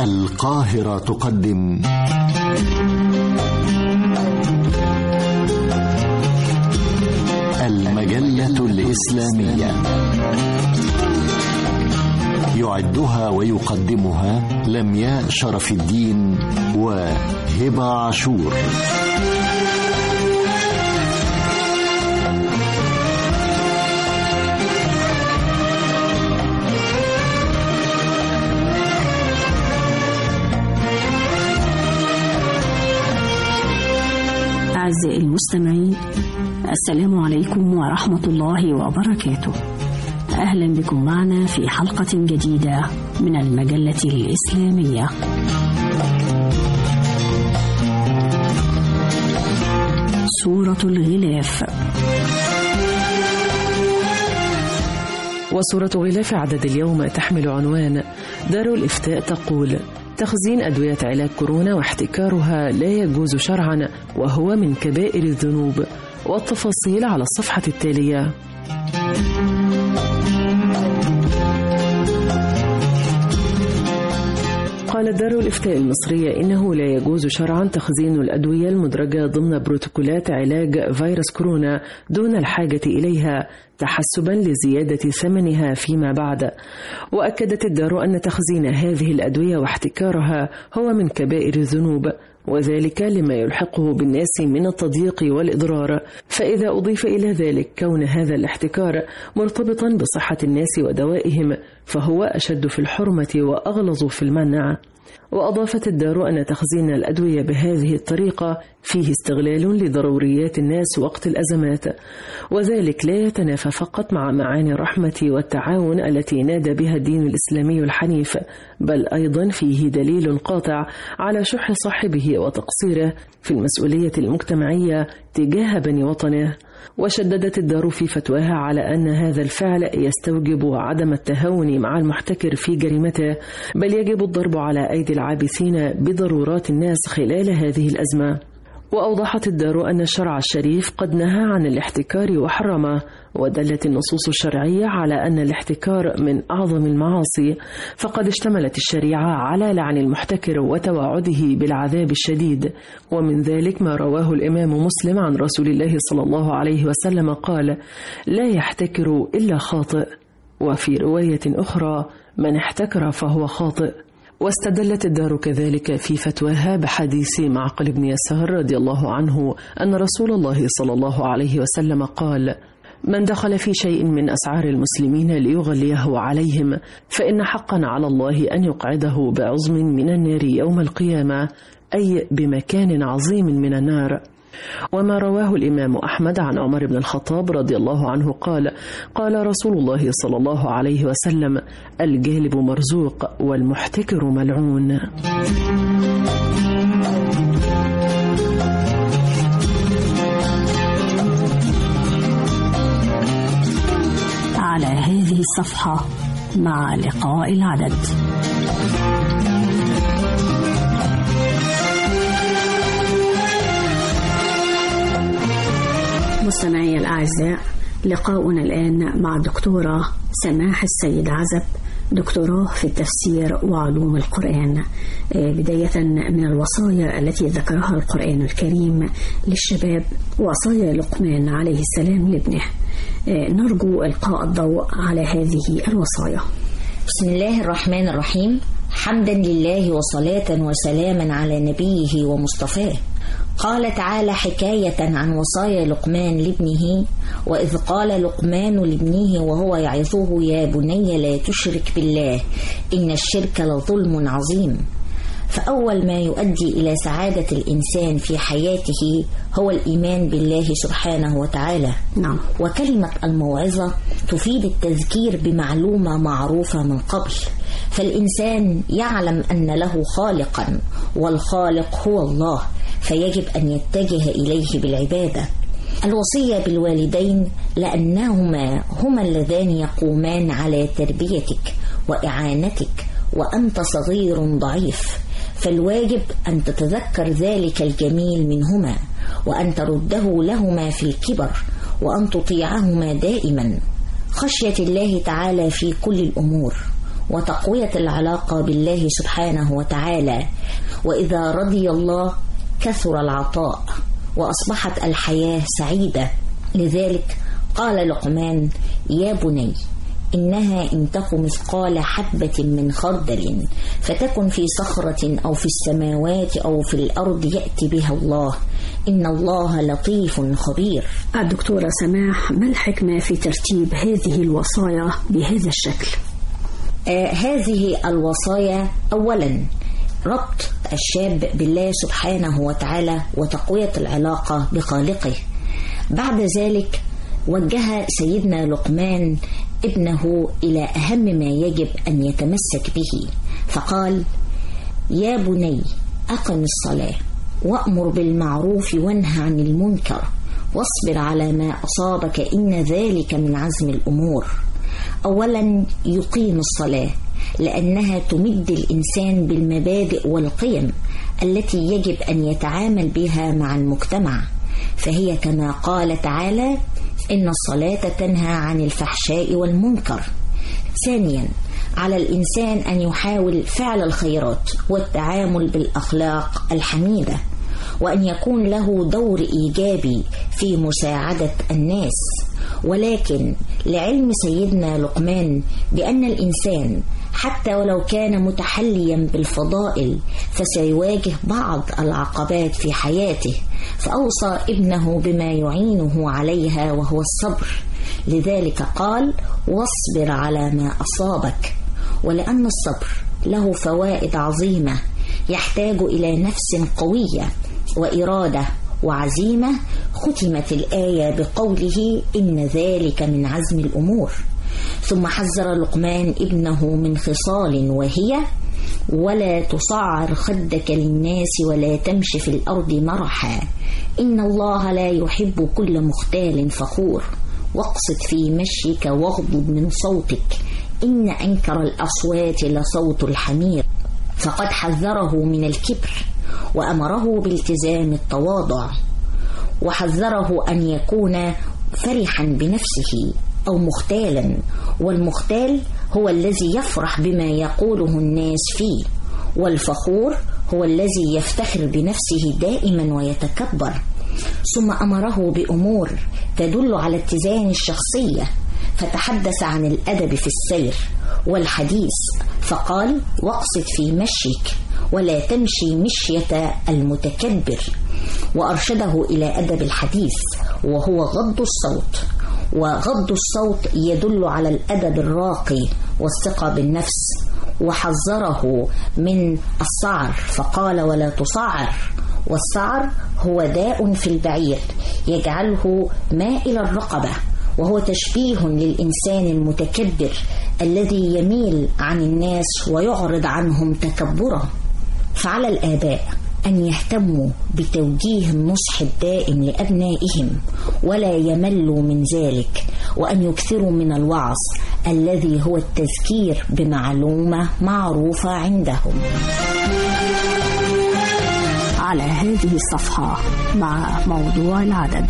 القاهرة تقدم المجلة الإسلامية، يعدها ويقدمها لمياء شرف الدين وهبة عاشور. أعزائي المستمعين، السلام عليكم ورحمة الله وبركاته. أهلا بكم معنا في حلقة جديدة من المجلة الإسلامية. سورة الغلاف. وسورة غلاف عدد اليوم تحمل عنوان: دار الإفتاء تقول: تخزين أدوية علاج كورونا واحتكارها لا يجوز شرعا وهو من كبائر الذنوب. والتفاصيل على الصفحة التالية. قالت دار الإفتاء المصرية إنه لا يجوز شرعا تخزين الأدوية المدرجة ضمن بروتوكولات علاج فيروس كورونا دون الحاجة إليها تحسبا لزيادة ثمنها فيما بعد. وأكدت الدار أن تخزين هذه الأدوية واحتكارها هو من كبائر الذنوب، وذلك لما يلحقه بالناس من التضييق والإضرار. فإذا أضيف إلى ذلك كون هذا الاحتكار مرتبطا بصحة الناس ودوائهم فهو أشد في الحرمة وأغلظ في المنع. وأضافت الدار أن تخزين الأدوية بهذه الطريقة فيه استغلال لضروريات الناس وقت الأزمات، وذلك لا يتنافى فقط مع معاني الرحمة والتعاون التي نادى بها الدين الإسلامي الحنيف، بل أيضا فيه دليل قاطع على شح صاحبه وتقصيره في المسؤولية المجتمعية تجاه بني وطنه. وشددت الدار في فتواها على أن هذا الفعل يستوجب عدم التهاون مع المحتكر في جريمته، بل يجب الضرب على أيدي العابثين بضرورات الناس خلال هذه الأزمة. وأوضحت الدار أن الشرع الشريف قد نهى عن الاحتكار وحرمه، ودلت النصوص الشرعية على أن الاحتكار من أعظم المعاصي، فقد اشتملت الشريعة على لعن المحتكر وتوعده بالعذاب الشديد. ومن ذلك ما رواه الإمام مسلم عن رسول الله صلى الله عليه وسلم قال: لا يحتكر إلا خاطئ. وفي رواية أخرى: من احتكر فهو خاطئ. واستدلت الدار كذلك في فتواها بحديث معقل بن يسار رضي الله عنه أن رسول الله صلى الله عليه وسلم قال: من دخل في شيء من أسعار المسلمين ليغليه عليهم فإن حقا على الله أن يقعده بعظم من النار يوم القيامة، أي بمكان عظيم من النار. وما رواه الإمام أحمد عن عمر بن الخطاب رضي الله عنه قال: قال رسول الله صلى الله عليه وسلم: الجالب مرزوق والمحتكر ملعون. على هذه الصفحة مع لقاء العدد. مستمعي الأعزاء، لقاؤنا الآن مع الدكتورة سماح السيد عزب، دكتوراه في التفسير وعلوم القرآن. بداية من الوصايا التي ذكرها القرآن الكريم للشباب، وصايا لقمان عليه السلام لابنه، نرجو إلقاء الضوء على هذه الوصايا. بسم الله الرحمن الرحيم. حمدا لله وصلاة وسلاما على نبيه ومصطفاه. قال تعالى حكاية عن وصايا لقمان لابنه: وإذ قال لقمان لابنه وهو يعظه: يا بني لا تشرك بالله إن الشرك لظلم عظيم. فأول ما يؤدي إلى سعادة الإنسان في حياته هو الإيمان بالله سبحانه وتعالى. نعم. وكلمة الموعظة تفيد التذكير بمعلومة معروفة من قبل، فالإنسان يعلم أن له خالقا، والخالق هو الله، فيجب أن يتجه إليه بالعبادة. الوصية بالوالدين لأنهما هما اللذان يقومان على تربيتك وإعانتك وأنت صغير ضعيف، فالواجب أن تتذكر ذلك الجميل منهما، وأن ترده لهما في الكبر، وأن تطيعهما دائما، خشية الله تعالى في كل الأمور. وتقوية العلاقة بالله سبحانه وتعالى. وإذا رضي الله كثر العطاء وأصبحت الحياة سعيدة. لذلك قال لقمان: يا بني إنها إن تك مثقال حبة من خردل فتكن في صخرة أو في السماوات أو في الأرض يأتي بها الله إن الله لطيف خبير. الدكتورة سماح، ما الحكمة في ترتيب هذه الوصايا بهذا الشكل؟ هذه الوصايا أولا ربط الشاب بالله سبحانه وتعالى وتقوية العلاقة بخالقه. بعد ذلك وجه سيدنا لقمان ابنه إلى أهم ما يجب أن يتمسك به، فقال: يا بني أقم الصلاة وأمر بالمعروف وانهى عن المنكر واصبر على ما أصابك إن ذلك من عزم الأمور. أولا يقيم الصلاة لأنها تمد الإنسان بالمبادئ والقيم التي يجب أن يتعامل بها مع المجتمع، فهي كما قال تعالى: إن الصلاة تنهى عن الفحشاء والمنكر. ثانيا على الإنسان أن يحاول فعل الخيرات والتعامل بالأخلاق الحميدة، وأن يكون له دور إيجابي في مساعدة الناس. ولكن لعلم سيدنا لقمان بأن الإنسان حتى ولو كان متحليا بالفضائل فسيواجه بعض العقبات في حياته، فأوصى ابنه بما يعينه عليها وهو الصبر. لذلك قال: واصبر على ما أصابك. ولأن الصبر له فوائد عظيمة يحتاج إلى نفس قوية وإرادة وعزيمة، ختمت الآية بقوله: إن ذلك من عزم الأمور. ثم حذر لقمان ابنه من خصال، وهي: ولا تصعر خدك للناس ولا تمشي في الأرض مرحا إن الله لا يحب كل مختال فخور واقصد في مشيك واغضض من صوتك إن أنكر الأصوات لصوت الحمير. فقد حذره من الكبر وأمره بالتزام التواضع، وحذره أن يكون فرحا بنفسه أو مختالا، والمختال هو الذي يفرح بما يقوله الناس فيه، والفخور هو الذي يفتخر بنفسه دائما ويتكبر. ثم أمره بأمور تدل على اتزان الشخصية، فتحدث عن الأدب في السير والحديث، فقال: واقصد في مشيك ولا تمشي مشية المتكبر. وأرشده إلى أدب الحديث وهو غض الصوت، وغض الصوت يدل على الأدب الراقي والثقة بالنفس. وحذره من الصعر فقال: ولا تصعر. والصعر هو داء في البعير يجعله مائل الرقبة، وهو تشبيه للإنسان المتكبر الذي يميل عن الناس ويعرض عنهم تكبره. فعلى الآباء أن يهتموا بتوجيه النصح الدائم لأبنائهم ولا يملوا من ذلك، وأن يكثروا من الوعظ الذي هو التذكير بمعلومة معروفة عندهم. على هذه الصفحة مع موضوع العدد.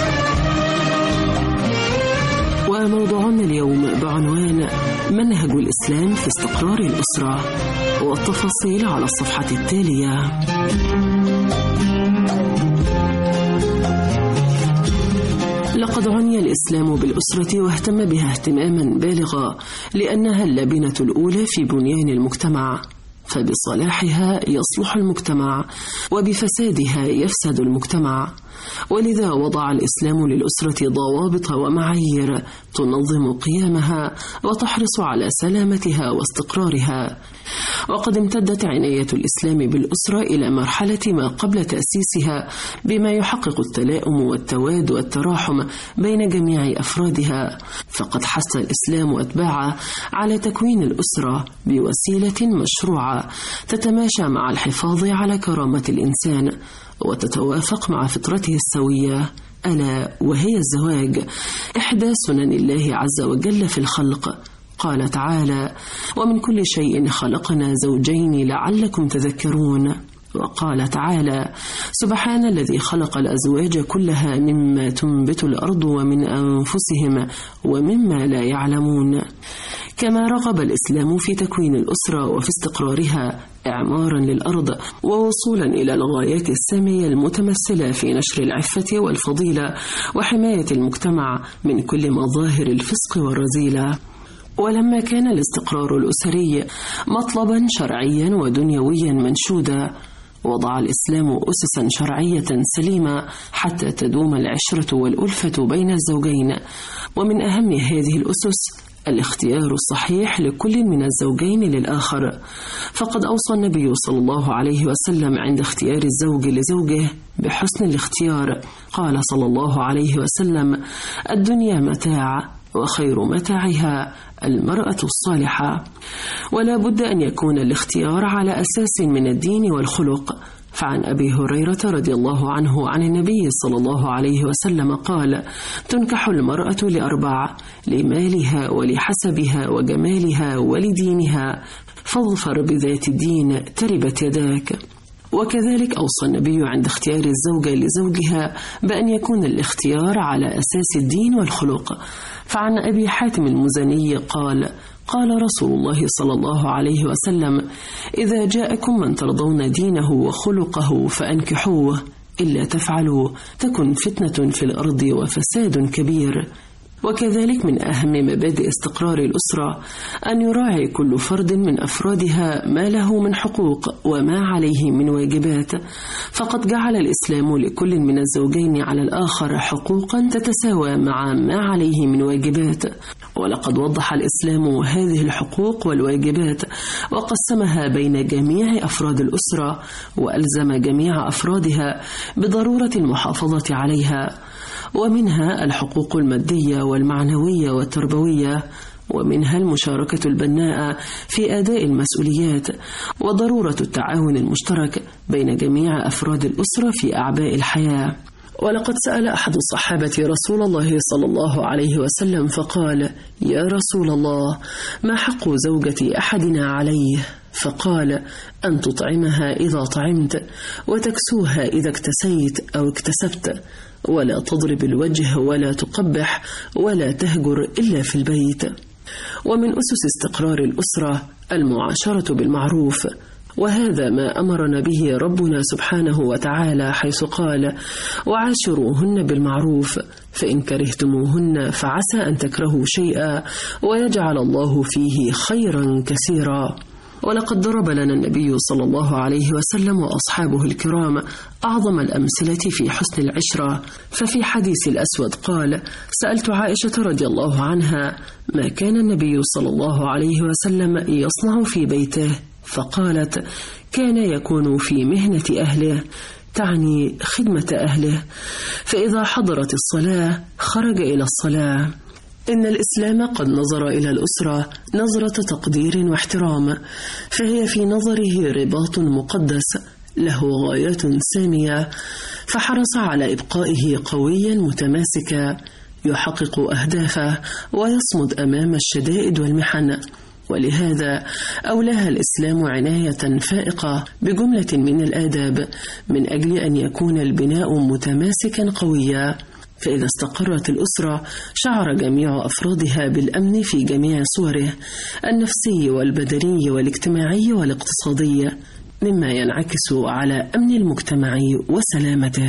وموضوعنا اليوم بعنوان منهج الإسلام في استقرار الأسرة، والتفاصيل على الصفحة التالية. لقد عني الإسلام بالأسرة واهتم بها اهتماما بالغا، لأنها اللبنة الأولى في بنيان المجتمع، فبصلاحها يصلح المجتمع وبفسادها يفسد المجتمع. ولذا وضع الإسلام للأسرة ضوابط ومعايير تنظم قيامها وتحرص على سلامتها واستقرارها. وقد امتدت عناية الإسلام بالأسرة إلى مرحلة ما قبل تأسيسها، بما يحقق التلاؤم والتواد والتراحم بين جميع أفرادها. فقد حث الإسلام أتباعه على تكوين الأسرة بوسيلة مشروعة تتماشى مع الحفاظ على كرامة الإنسان وتتوافق مع فطرته السوية، ألا وهي الزواج، إحدى سنن الله عز وجل في الخلق. قال تعالى: ومن كل شيء خلقنا زوجين لعلكم تذكرون. وقال تعالى: سبحان الذي خلق الأزواج كلها مما تنبت الأرض ومن أنفسهم ومما لا يعلمون. كما رغب الإسلام في تكوين الأسرة وفي استقرارها إعمارا للأرض ووصولا إلى الغايات السامية المتمثلة في نشر العفة والفضيلة وحماية المجتمع من كل مظاهر الفسق والرذيلة. ولما كان الاستقرار الأسري مطلبا شرعيا ودنيويا منشودا، وضع الإسلام أسسا شرعية سليمة حتى تدوم العشرة والألفة بين الزوجين. ومن أهم هذه الأسس الاختيار الصحيح لكل من الزوجين للآخر، فقد أوصى النبي صلى الله عليه وسلم عند اختيار الزوج لزوجه بحسن الاختيار. قال صلى الله عليه وسلم: الدنيا متاع وخير متاعها المرأة الصالحة. ولا بد أن يكون الاختيار على أساس من الدين والخلق. فعن أبي هريرة رضي الله عنه عن النبي صلى الله عليه وسلم قال: تنكح المرأة لأربع: لمالها ولحسبها وجمالها ولدينها، فاظفر بذات الدين تربت يداك. وكذلك أوصى النبي عند اختيار الزوجة لزوجها بأن يكون الاختيار على أساس الدين والخلق. فعن أبي حاتم المزني قال: قال رسول الله صلى الله عليه وسلم: إذا جاءكم من ترضون دينه وخلقه فأنكحوه، إلا تفعلوا تكن فتنة في الأرض وفساد كبير. وكذلك من أهم مبادئ استقرار الأسرة أن يراعي كل فرد من أفرادها ما له من حقوق وما عليه من واجبات، فقد جعل الإسلام لكل من الزوجين على الآخر حقوقا تتساوى مع ما عليه من واجبات. ولقد وضح الإسلام هذه الحقوق والواجبات وقسمها بين جميع أفراد الأسرة، وألزم جميع أفرادها بضرورة المحافظة عليها. ومنها الحقوق المادية والمعنوية والتربوية، ومنها المشاركة البناءة في أداء المسؤوليات، وضرورة التعاون المشترك بين جميع أفراد الأسرة في أعباء الحياة. ولقد سأل أحد الصحابة رسول الله صلى الله عليه وسلم فقال: يا رسول الله، ما حق زوجة أحدنا عليه؟ فقال: أن تطعمها إذا طعمت، وتكسوها إذا اكتسيت أو اكتسبت، ولا تضرب الوجه ولا تقبح، ولا تهجر إلا في البيت. ومن أسس استقرار الأسرة المعاشرة بالمعروف، وهذا ما أمرنا به ربنا سبحانه وتعالى حيث قال: وعاشروهن بالمعروف، فإن كرهتموهن فعسى أن تكرهوا شيئا ويجعل الله فيه خيرا كثيرا. ولقد ضرب لنا النبي صلى الله عليه وسلم وأصحابه الكرام أعظم الأمثلة في حسن العشرة. ففي حديث الأسود قال: سألت عائشة رضي الله عنها ما كان النبي صلى الله عليه وسلم يصنع في بيته، فقالت: كان يكون في مهنة أهله، تعني خدمة أهله، فإذا حضرت الصلاة خرج إلى الصلاة. إن الإسلام قد نظر إلى الأسرة نظرة تقدير واحترام، فهي في نظره رباط مقدس له غايات سامية، فحرص على إبقائه قويا متماسكا يحقق أهدافه ويصمد أمام الشدائد والمحن. ولهذا أولاها الإسلام عناية فائقة بجملة من الآداب من أجل أن يكون البناء متماسكا قويا. فإذا استقرت الأسرة شعر جميع أفرادها بالأمن في جميع صوره النفسي والبدني والاجتماعي والاقتصادي، مما ينعكس على أمن المجتمع وسلامته.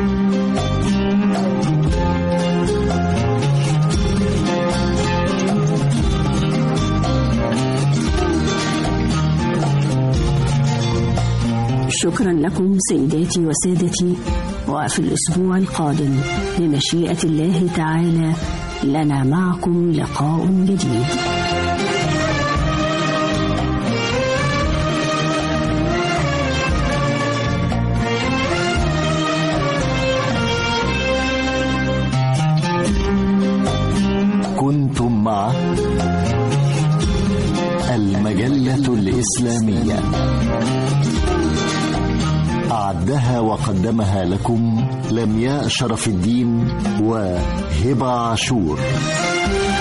شكرا لكم سيداتي وسادتي، وفي الأسبوع القادم بمشيئة الله تعالى لنا معكم لقاء جديد. كنتم مع المجلة الإسلامية، أعدها وقدمها لكم لمياء شرف الدين وهبة عاشور.